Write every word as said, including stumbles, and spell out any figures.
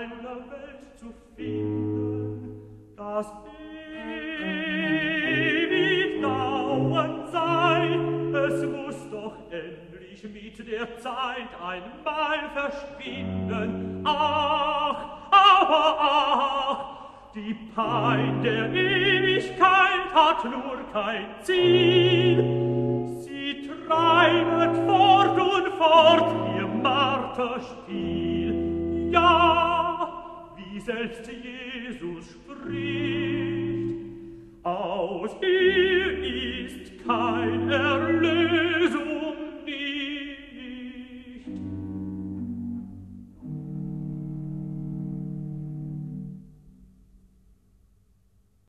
heile Welt zu finden, das ewig dauernd sei. Es muss doch endlich mit der Zeit einmal verschwinden. Ach, aber ach, die Pein der Ewigkeit hat nur kein Ziel. Sie treibet fort und fort ihr Marterspiel. Ja, wie selbst Jesus spricht, aus ihr ist kein Erlöser